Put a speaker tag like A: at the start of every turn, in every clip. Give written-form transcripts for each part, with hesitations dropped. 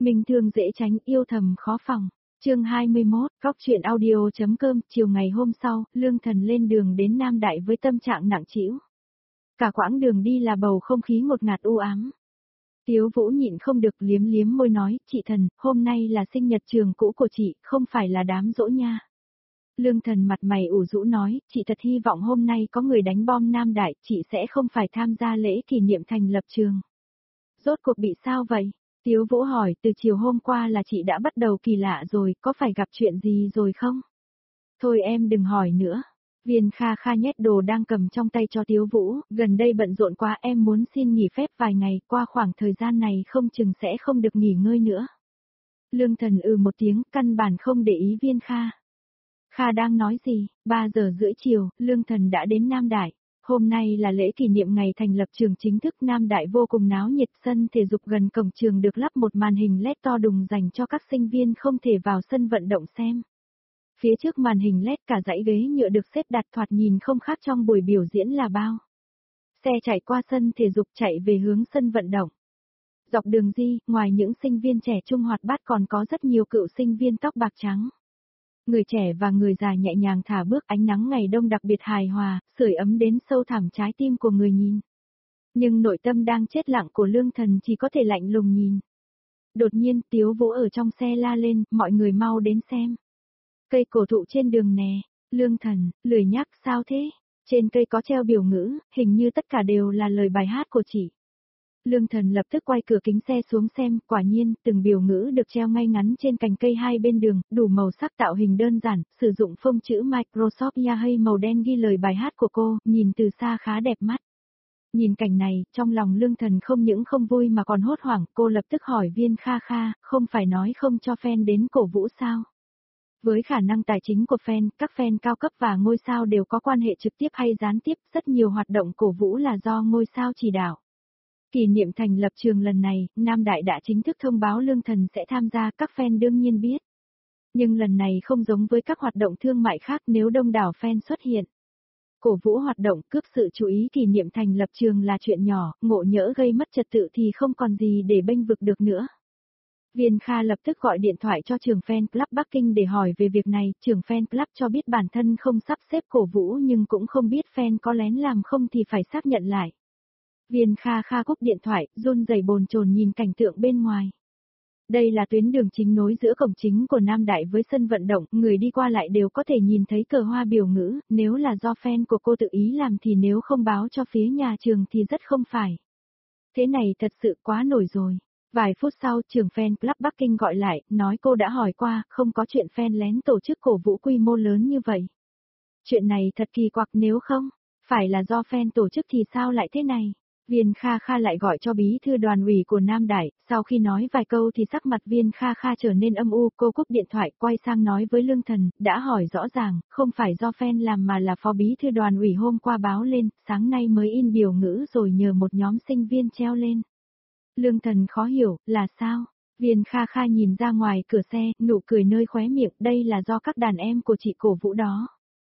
A: Mình thương dễ tránh, yêu thầm khó phòng. Chương 21, góc truyện audio.com. Chiều ngày hôm sau, Lương Thần lên đường đến Nam Đại với tâm trạng nặng trĩu. Cả quãng đường đi là bầu không khí ngột ngạt u ám. Tiếu Vũ nhịn không được liếm liếm môi nói, chị Thần, hôm nay là sinh nhật trường cũ của chị, không phải là đám giỗ nha. Lương Thần mặt mày ủ rũ nói, chị thật hy vọng hôm nay có người đánh bom Nam Đại, chị sẽ không phải tham gia lễ kỷ niệm thành lập trường. Rốt cuộc bị sao vậy? Tiếu Vũ hỏi, từ chiều hôm qua là chị đã bắt đầu kỳ lạ rồi, có phải gặp chuyện gì rồi không? Thôi em đừng hỏi nữa. Viên Kha Kha nhét đồ đang cầm trong tay cho Tiếu Vũ, gần đây bận rộn quá em muốn xin nghỉ phép vài ngày, qua khoảng thời gian này không chừng sẽ không được nghỉ ngơi nữa. Lương Thần một tiếng, căn bản không để ý Viên Kha. Kha đang nói gì? 3 giờ rưỡi chiều, Lương Thần đã đến Nam Đại. Hôm nay là lễ kỷ niệm ngày thành lập trường chính thức. Nam Đại vô cùng náo nhiệt, sân thể dục gần cổng trường được lắp một màn hình LED to đùng dành cho các sinh viên không thể vào sân vận động xem. Phía trước màn hình LED cả dãy ghế nhựa được xếp đặt thoạt nhìn không khác trong buổi biểu diễn là bao. Xe chạy qua sân thể dục chạy về hướng sân vận động. Dọc đường đi, ngoài những sinh viên trẻ trung hoạt bát còn có rất nhiều cựu sinh viên tóc bạc trắng. Người trẻ và người già nhẹ nhàng thả bước, ánh nắng ngày đông đặc biệt hài hòa, sưởi ấm đến sâu thẳm trái tim của người nhìn. Nhưng nội tâm đang chết lặng của Lương Thần chỉ có thể lạnh lùng nhìn. Đột nhiên Tiếu Vũ ở trong xe la lên, mọi người mau đến xem. Cây cổ thụ trên đường nè. Lương Thần, lười nhác sao thế? Trên cây có treo biểu ngữ, hình như tất cả đều là lời bài hát của chị. Lương Thần lập tức quay cửa kính xe xuống xem, quả nhiên, từng biểu ngữ được treo ngay ngắn trên cành cây hai bên đường, đủ màu sắc tạo hình đơn giản, sử dụng phông chữ Microsoft Yahoo màu đen ghi lời bài hát của cô, nhìn từ xa khá đẹp mắt. Nhìn cảnh này, trong lòng Lương Thần không những không vui mà còn hốt hoảng, cô lập tức hỏi Viên Kha Kha, không phải nói không cho fan đến cổ vũ sao? Với khả năng tài chính của fan, các fan cao cấp và ngôi sao đều có quan hệ trực tiếp hay gián tiếp, rất nhiều hoạt động cổ vũ là do ngôi sao chỉ đạo. Kỷ niệm thành lập trường lần này, Nam Đại đã chính thức thông báo Lương Thần sẽ tham gia, các fan đương nhiên biết. Nhưng lần này không giống với các hoạt động thương mại khác, nếu đông đảo fan xuất hiện. Cổ vũ hoạt động cướp sự chú ý kỷ niệm thành lập trường là chuyện nhỏ, ngộ nhỡ gây mất trật tự thì không còn gì để bênh vực được nữa. Viên Kha lập tức gọi điện thoại cho trưởng fan club Bắc Kinh để hỏi về việc này, trưởng fan club cho biết bản thân không sắp xếp cổ vũ nhưng cũng không biết fan có lén làm không thì phải xác nhận lại. Viên Kha Kha cúp điện thoại, run rẩy bồn chồn nhìn cảnh tượng bên ngoài. Đây là tuyến đường chính nối giữa cổng chính của Nam Đại với sân vận động, người đi qua lại đều có thể nhìn thấy cờ hoa biểu ngữ, nếu là do fan của cô tự ý làm thì nếu không báo cho phía nhà trường thì rất không phải. Thế này thật sự quá nổi rồi. Vài phút sau, trưởng fan club Bắc Kinh gọi lại, nói cô đã hỏi qua, không có chuyện fan lén tổ chức cổ vũ quy mô lớn như vậy. Chuyện này thật kỳ quặc, nếu không, phải là do fan tổ chức thì sao lại thế này? Viên Kha Kha lại gọi cho bí thư đoàn ủy của Nam Đại, sau khi nói vài câu thì sắc mặt Viên Kha Kha trở nên âm u, cô cúp điện thoại quay sang nói với Lương Thần, đã hỏi rõ ràng, không phải do fan làm mà là phó bí thư đoàn ủy hôm qua báo lên, sáng nay mới in biểu ngữ rồi nhờ một nhóm sinh viên treo lên. Lương Thần khó hiểu, là sao? Viên Kha Kha nhìn ra ngoài cửa xe, nụ cười nơi khóe miệng, đây là do các đàn em của chị cổ vũ đó.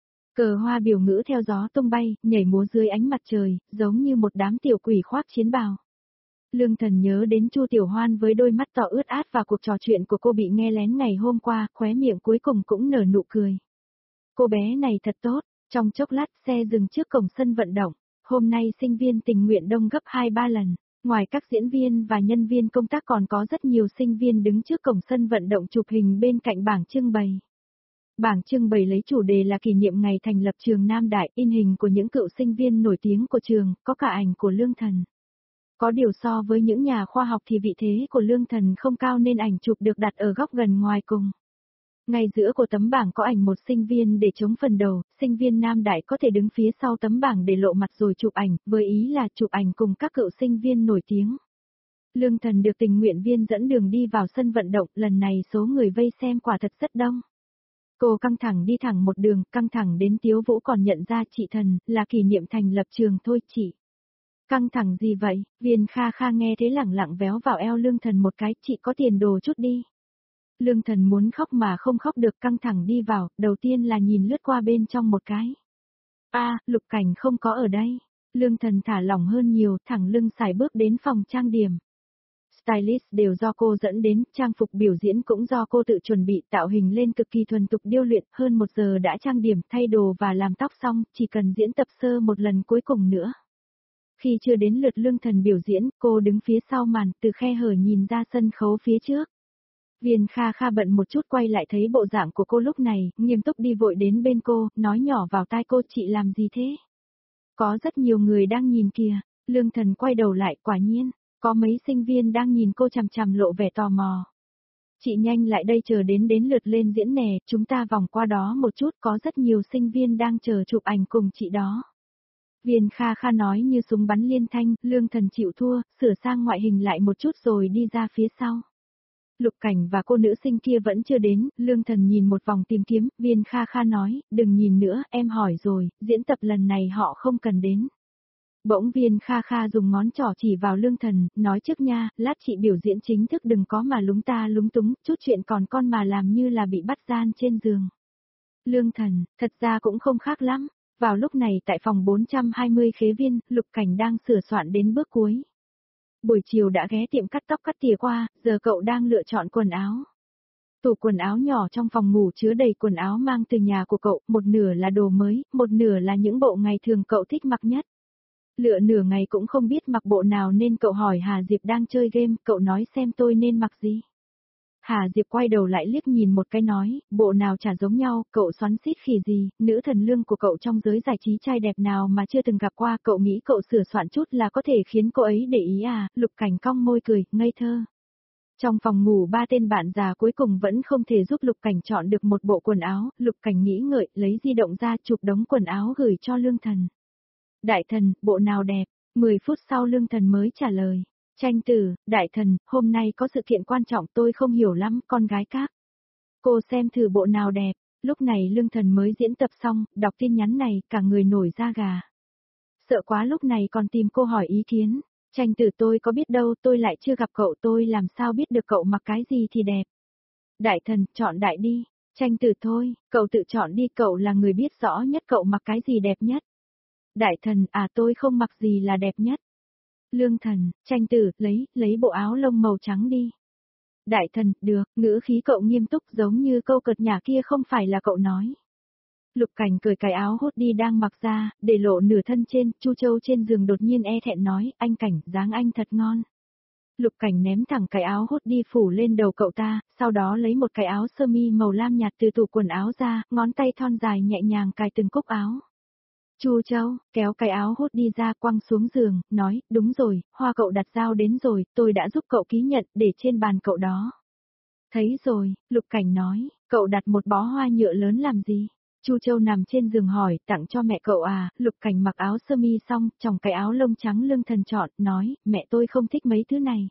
A: Cờ hoa biểu ngữ theo gió tung bay, nhảy múa dưới ánh mặt trời, giống như một đám tiểu quỷ khoác chiến bào. Lương Thần nhớ đến Chu Tiểu Hoan với đôi mắt to ướt át và cuộc trò chuyện của cô bị nghe lén ngày hôm qua, khóe miệng cuối cùng cũng nở nụ cười. Cô bé này thật tốt, trong chốc lát xe dừng trước cổng sân vận động, hôm nay sinh viên tình nguyện đông gấp 2-3 lần. Ngoài các diễn viên và nhân viên công tác còn có rất nhiều sinh viên đứng trước cổng sân vận động chụp hình bên cạnh bảng trưng bày. Bảng trưng bày lấy chủ đề là kỷ niệm ngày thành lập trường Nam Đại, in hình của những cựu sinh viên nổi tiếng của trường, có cả ảnh của Lương Thần. Có điều so với những nhà khoa học thì vị thế của Lương Thần không cao nên ảnh chụp được đặt ở góc gần ngoài cùng. Ngay giữa của tấm bảng có ảnh một sinh viên để chống phần đầu, sinh viên Nam Đại có thể đứng phía sau tấm bảng để lộ mặt rồi chụp ảnh, với ý là chụp ảnh cùng các cựu sinh viên nổi tiếng. Lương Thần được tình nguyện viên dẫn đường đi vào sân vận động, lần này số người vây xem quả thật rất đông. Cô căng thẳng đi thẳng một đường, căng thẳng đến Tiếu Vũ còn nhận ra chị Thần, là kỷ niệm thành lập trường thôi chị. Căng thẳng gì vậy? Viên Kha Kha nghe thế lẳng lặng véo vào eo Lương Thần một cái, chị có tiền đồ chút đi. Lương Thần muốn khóc mà không khóc được, căng thẳng đi vào, đầu tiên là nhìn lướt qua bên trong một cái. Lục Cảnh không có ở đây. Lương Thần thả lỏng hơn nhiều, thẳng lưng xài bước đến phòng trang điểm. Stylist đều do cô dẫn đến, trang phục biểu diễn cũng do cô tự chuẩn bị, tạo hình lên cực kỳ thuần thục điêu luyện, hơn 1 giờ đã trang điểm, thay đồ và làm tóc xong, chỉ cần diễn tập sơ một lần cuối cùng nữa. Khi chưa đến lượt Lương Thần biểu diễn, cô đứng phía sau màn, từ khe hở nhìn ra sân khấu phía trước. Viên Kha Kha bận một chút quay lại thấy bộ dạng của cô lúc này, nghiêm túc đi vội đến bên cô, nói nhỏ vào tai cô, chị làm gì thế? Có rất nhiều người đang nhìn kìa. Lương Thần quay đầu lại, quả nhiên, có mấy sinh viên đang nhìn cô chằm chằm lộ vẻ tò mò. Chị nhanh lại đây, chờ đến lượt lên diễn nè, chúng ta vòng qua đó một chút, có rất nhiều sinh viên đang chờ chụp ảnh cùng chị đó. Viên Kha Kha nói như súng bắn liên thanh, Lương Thần chịu thua, sửa sang ngoại hình lại một chút rồi đi ra phía sau. Lục Cảnh và cô nữ sinh kia vẫn chưa đến, Lương Thần nhìn một vòng tìm kiếm, Viên Kha Kha nói, đừng nhìn nữa, em hỏi rồi, diễn tập lần này họ không cần đến. Bỗng Viên Kha Kha dùng ngón trỏ chỉ vào Lương Thần, nói trước nha, lát chị biểu diễn chính thức đừng có mà lúng ta lúng túng, chút chuyện còn con mà làm như là bị bắt gian trên giường. Lương Thần, thật ra cũng không khác lắm. Vào lúc này tại phòng 420 Khế Viên, Lục Cảnh đang sửa soạn đến bước cuối. Buổi chiều đã ghé tiệm cắt tóc cắt tỉa qua, giờ cậu đang lựa chọn quần áo. Tủ quần áo nhỏ trong phòng ngủ chứa đầy quần áo mang từ nhà của cậu, một nửa là đồ mới, một nửa là những bộ ngày thường cậu thích mặc nhất. Lựa nửa ngày cũng không biết mặc bộ nào nên cậu hỏi Hà Diệp đang chơi game, cậu nói xem tôi nên mặc gì. Hà Diệp quay đầu lại liếc nhìn một cái nói, bộ nào chả giống nhau, cậu xoắn xít khỉ gì, nữ thần lương của cậu trong giới giải trí trai đẹp nào mà chưa từng gặp qua, cậu nghĩ cậu sửa soạn chút là có thể khiến cô ấy để ý à, Lục Cảnh cong môi cười, ngây thơ. Trong phòng ngủ ba tên bạn già cuối cùng vẫn không thể giúp Lục Cảnh chọn được một bộ quần áo, Lục Cảnh nghĩ ngợi, lấy di động ra chụp đống quần áo gửi cho Lương Thần. Đại thần, bộ nào đẹp? 10 phút sau Lương Thần mới trả lời. Tranh Tử, đại thần, hôm nay có sự kiện quan trọng tôi không hiểu lắm, con gái các. Cô xem thử bộ nào đẹp. Lúc này Lương Thần mới diễn tập xong, đọc tin nhắn này, cả người nổi da gà. Sợ quá lúc này còn tìm cô hỏi ý kiến. Tranh Tử, tôi có biết đâu, tôi lại chưa gặp cậu, tôi làm sao biết được cậu mặc cái gì thì đẹp. Đại thần, chọn đại đi. Tranh Tử, thôi, cậu tự chọn đi, cậu là người biết rõ nhất cậu mặc cái gì đẹp nhất. Đại thần, à tôi không mặc gì là đẹp nhất. Lương Thần, Tranh Tử, lấy bộ áo lông màu trắng đi. Đại thần, được, ngữ khí cậu nghiêm túc giống như câu cợt nhả kia không phải là cậu nói. Lục Cảnh cởi cái áo hốt đi đang mặc ra, để lộ nửa thân trên, Chu Châu trên giường đột nhiên e thẹn nói, anh Cảnh, dáng anh thật ngon. Lục Cảnh ném thẳng cái áo hốt đi phủ lên đầu cậu ta, sau đó lấy một cái áo sơ mi màu lam nhạt từ tủ quần áo ra, ngón tay thon dài nhẹ nhàng cài từng cúc áo. Chu Châu, kéo cái áo hốt đi ra quăng xuống giường, nói, đúng rồi, hoa cậu đặt giao đến rồi, tôi đã giúp cậu ký nhận, để trên bàn cậu đó. Thấy rồi, Lục Cảnh nói, cậu đặt một bó hoa nhựa lớn làm gì? Chu Châu nằm trên giường hỏi, tặng cho mẹ cậu à, Lục Cảnh mặc áo sơ mi xong, chòng cái áo lông trắng Lương Thần chọn, nói, mẹ tôi không thích mấy thứ này.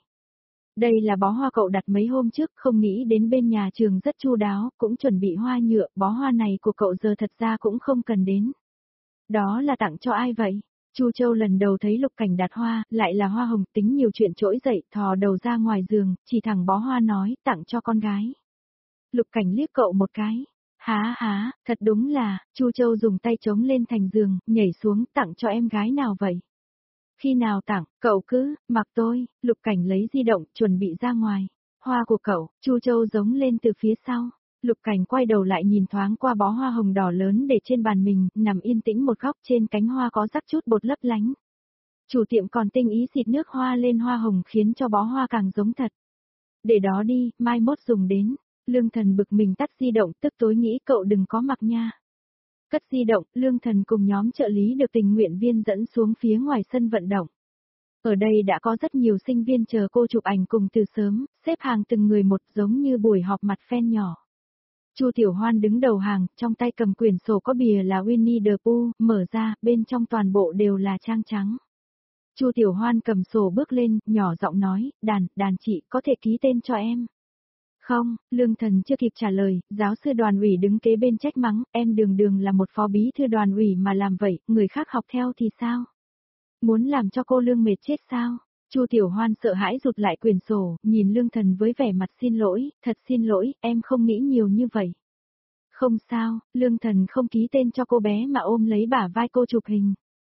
A: Đây là bó hoa cậu đặt mấy hôm trước, không nghĩ đến bên nhà trường rất chu đáo, cũng chuẩn bị hoa nhựa, bó hoa này của cậu giờ thật ra cũng không cần đến. Đó là tặng cho ai vậy? Chu Châu lần đầu thấy Lục Cảnh đặt hoa, lại là hoa hồng, tính nhiều chuyện trỗi dậy, thò đầu ra ngoài giường, chỉ thẳng bó hoa nói, tặng cho con gái. Lục Cảnh liếc cậu một cái. Há, thật đúng là, Chu Châu dùng tay chống lên thành giường, nhảy xuống, tặng cho em gái nào vậy? Khi nào tặng, cậu cứ, mặc tôi, Lục Cảnh lấy di động, chuẩn bị ra ngoài. Hoa của cậu, Chu Châu giống lên từ phía sau. Lục Cảnh quay đầu lại nhìn thoáng qua bó hoa hồng đỏ lớn để trên bàn mình, nằm yên tĩnh một góc trên cánh hoa có rắc chút bột lấp lánh. Chủ tiệm còn tinh ý xịt nước hoa lên hoa hồng khiến cho bó hoa càng giống thật. Để đó đi, mai mốt dùng đến. Lương Thần bực mình tắt di động, tức tối nghĩ cậu đừng có mặc nha. Cất di động, Lương Thần cùng nhóm trợ lý được tình nguyện viên dẫn xuống phía ngoài sân vận động. Ở đây đã có rất nhiều sinh viên chờ cô chụp ảnh cùng từ sớm, xếp hàng từng người một giống như buổi họp mặt fan nhỏ. Chu Tiểu Hoan đứng đầu hàng, trong tay cầm quyển sổ có bìa là Winnie the Pooh, mở ra, bên trong toàn bộ đều là trang trắng. Chu Tiểu Hoan cầm sổ bước lên, nhỏ giọng nói, đàn chị, có thể ký tên cho em. Không, Lương Thần chưa kịp trả lời, giáo sư đoàn ủy đứng kế bên trách mắng, em đường là một phó bí thư đoàn ủy mà làm vậy, người khác học theo thì sao? Muốn làm cho cô Lương mệt chết sao? Chu Tiểu Hoan sợ hãi rụt lại quyển sổ, nhìn Lương Thần với vẻ mặt xin lỗi, thật xin lỗi, em không nghĩ nhiều như vậy. Không sao, Lương Thần không ký tên cho cô bé mà ôm lấy bả vai cô chụp hình.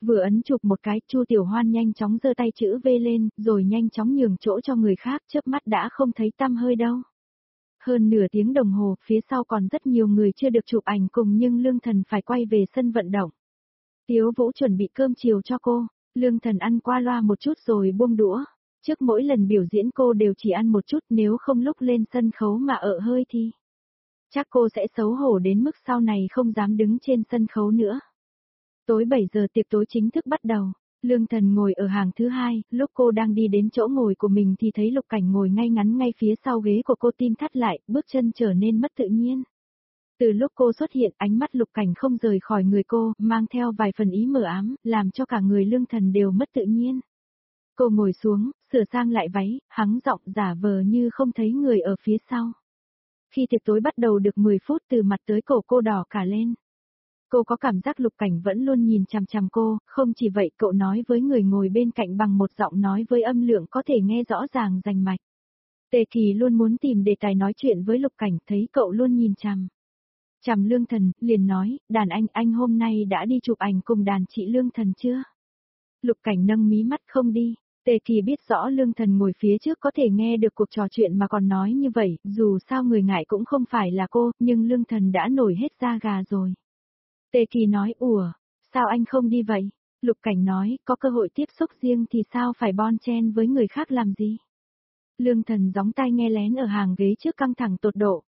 A: Vừa ấn chụp một cái, Chu Tiểu Hoan nhanh chóng giơ tay chữ V lên, rồi nhanh chóng nhường chỗ cho người khác, chớp mắt đã không thấy tăm hơi đâu. Hơn nửa tiếng đồng hồ, phía sau còn rất nhiều người chưa được chụp ảnh cùng nhưng Lương Thần phải quay về sân vận động. Tiếu Vũ chuẩn bị cơm chiều cho cô, Lương Thần ăn qua loa một chút rồi buông đũa. Trước mỗi lần biểu diễn cô đều chỉ ăn một chút, nếu không lúc lên sân khấu mà ợ hơi thì chắc cô sẽ xấu hổ đến mức sau này không dám đứng trên sân khấu nữa. Tối 7 giờ tiệc tối chính thức bắt đầu. Lương Thần ngồi ở hàng thứ hai, lúc cô đang đi đến chỗ ngồi của mình thì thấy Lục Cảnh ngồi ngay ngắn ngay phía sau ghế của cô, tim thắt lại, bước chân trở nên mất tự nhiên. Từ lúc cô xuất hiện, ánh mắt Lục Cảnh không rời khỏi người cô, mang theo vài phần ý mờ ám, làm cho cả người Lương Thần đều mất tự nhiên. Cô ngồi xuống, sửa sang lại váy, hắng giọng giả vờ như không thấy người ở phía sau. Khi tiệc tối bắt đầu được 10 phút, từ mặt tới cổ cô đỏ cả lên. Cô có cảm giác Lục Cảnh vẫn luôn nhìn chằm chằm cô, không chỉ vậy cậu nói với người ngồi bên cạnh bằng một giọng nói với âm lượng có thể nghe rõ ràng rành mạch. Tề Kỳ luôn muốn tìm đề tài nói chuyện với Lục Cảnh, thấy cậu luôn nhìn chằm Lương Thần, liền nói, đàn anh hôm nay đã đi chụp ảnh cùng đàn chị Lương Thần chưa? Lục Cảnh nâng mí mắt, không đi. Tề Kỳ biết rõ Lương Thần ngồi phía trước có thể nghe được cuộc trò chuyện mà còn nói như vậy, dù sao người ngại cũng không phải là cô, nhưng Lương Thần đã nổi hết da gà rồi. Tề Kỳ nói, sao anh không đi vậy? Lục Cảnh nói, có cơ hội tiếp xúc riêng thì sao phải bon chen với người khác làm gì? Lương Thần gióng tai nghe lén ở hàng ghế trước, căng thẳng tột độ.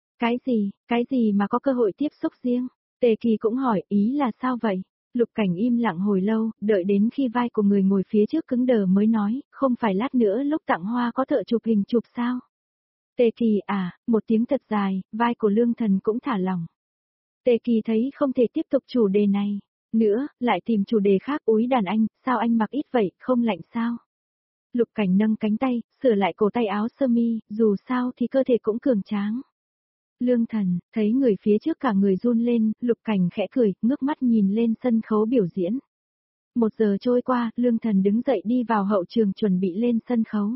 A: Cái gì mà có cơ hội tiếp xúc riêng? Tề Kỳ cũng hỏi, ý là sao vậy? Lục Cảnh im lặng hồi lâu, đợi đến khi vai của người ngồi phía trước cứng đờ mới nói, không phải lát nữa lúc tặng hoa có thợ chụp hình chụp sao? Tề Kỳ một tiếng thật dài, vai của Lương Thần cũng thả lỏng. Tề Kỳ thấy không thể tiếp tục chủ đề này nữa, lại tìm chủ đề khác. Úi đàn anh, sao anh mặc ít vậy, không lạnh sao? Lục Cảnh nâng cánh tay, sửa lại cổ tay áo sơ mi, dù sao thì cơ thể cũng cường tráng. Lương Thần, thấy người phía trước cả người run lên, Lục Cảnh khẽ cười, ngước mắt nhìn lên sân khấu biểu diễn. 1 giờ trôi qua, Lương Thần đứng dậy đi vào hậu trường chuẩn bị lên sân khấu.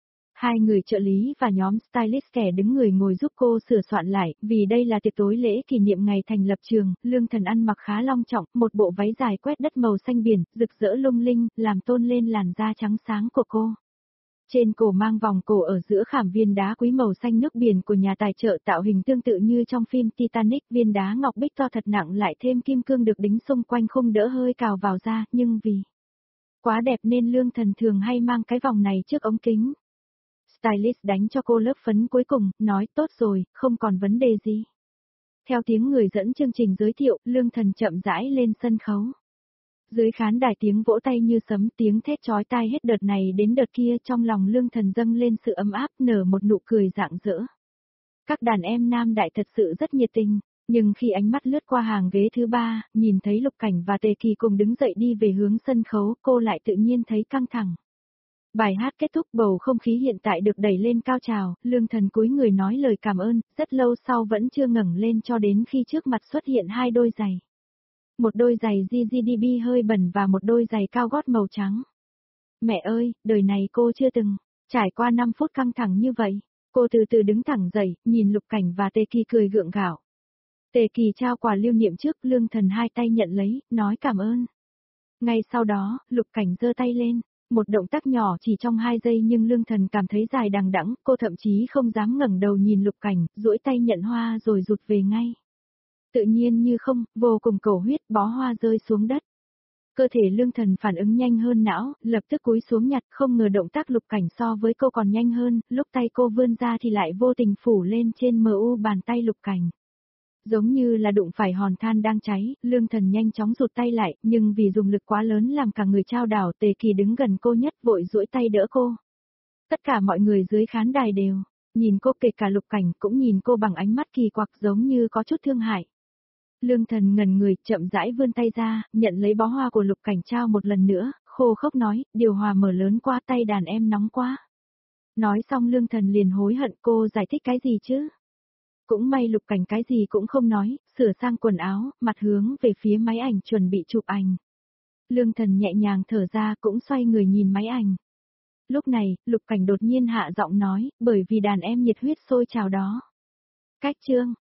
A: 2 người trợ lý và nhóm stylist kẻ đứng người ngồi giúp cô sửa soạn lại, vì đây là tiệc tối lễ kỷ niệm ngày thành lập trường. Lương Thần ăn mặc khá long trọng, một bộ váy dài quét đất màu xanh biển, rực rỡ lung linh, làm tôn lên làn da trắng sáng của cô. Trên cổ mang vòng cổ ở giữa khảm viên đá quý màu xanh nước biển của nhà tài trợ, tạo hình tương tự như trong phim Titanic. Viên đá ngọc bích to thật nặng lại thêm kim cương được đính xung quanh khung đỡ hơi cào vào da, nhưng vì quá đẹp nên Lương Thần thường hay mang cái vòng này trước ống kính. Stylist đánh cho cô lớp phấn cuối cùng, nói tốt rồi, không còn vấn đề gì. Theo tiếng người dẫn chương trình giới thiệu, Lương Thần chậm rãi lên sân khấu. Dưới khán đài tiếng vỗ tay như sấm, tiếng thét chói tai hết đợt này đến đợt kia, trong lòng Lương Thần dâng lên sự ấm áp, nở một nụ cười rạng rỡ. Các đàn em nam đại thật sự rất nhiệt tình, nhưng khi ánh mắt lướt qua hàng ghế thứ 3, nhìn thấy Lục Cảnh và Tề Kỳ cùng đứng dậy đi về hướng sân khấu, cô lại tự nhiên thấy căng thẳng. Bài hát kết thúc, bầu không khí hiện tại được đẩy lên cao trào, Lương Thần cúi người nói lời cảm ơn, rất lâu sau vẫn chưa ngẩng lên cho đến khi trước mặt xuất hiện 2 đôi giày. Một đôi giày GGDB hơi bẩn và một đôi giày cao gót màu trắng. Mẹ ơi, đời này cô chưa từng trải qua 5 phút căng thẳng như vậy. Cô từ từ đứng thẳng dậy, nhìn Lục Cảnh và Tề Kỳ cười gượng gạo. Tề Kỳ trao quà lưu niệm trước, Lương Thần 2 tay nhận lấy, nói cảm ơn. Ngay sau đó, Lục Cảnh giơ tay lên. Một động tác nhỏ chỉ trong 2 giây nhưng Lương Thần cảm thấy dài đằng đẵng, cô thậm chí không dám ngẩng đầu nhìn Lục Cảnh, duỗi tay nhận hoa rồi rụt về ngay. Tự nhiên như không, vô cùng cầu huyết, bó hoa rơi xuống đất. Cơ thể Lương Thần phản ứng nhanh hơn não, lập tức cúi xuống nhặt, không ngờ động tác Lục Cảnh so với cô còn nhanh hơn, lúc tay cô vươn ra thì lại vô tình phủ lên trên mu bàn tay Lục Cảnh. Giống như là đụng phải hòn than đang cháy, Lương Thần nhanh chóng rụt tay lại, nhưng vì dùng lực quá lớn làm cả người chao đảo. Tề Kỳ đứng gần cô nhất vội duỗi tay đỡ cô. Tất cả mọi người dưới khán đài đều nhìn cô, kể cả Lục Cảnh cũng nhìn cô bằng ánh mắt kỳ quặc giống như có chút thương hại. Lương Thần ngẩn người, chậm rãi vươn tay ra, nhận lấy bó hoa của Lục Cảnh trao một lần nữa, khô khốc nói, điều hòa mở lớn quá, tay đàn em nóng quá. Nói xong Lương Thần liền hối hận, cô giải thích cái gì chứ? Cũng may Lục Cảnh cái gì cũng không nói, sửa sang quần áo, mặt hướng về phía máy ảnh chuẩn bị chụp ảnh. Lương Thần nhẹ nhàng thở ra cũng xoay người nhìn máy ảnh. Lúc này, Lục Cảnh đột nhiên hạ giọng nói, bởi vì đàn em nhiệt huyết sôi trào đó. Cách chương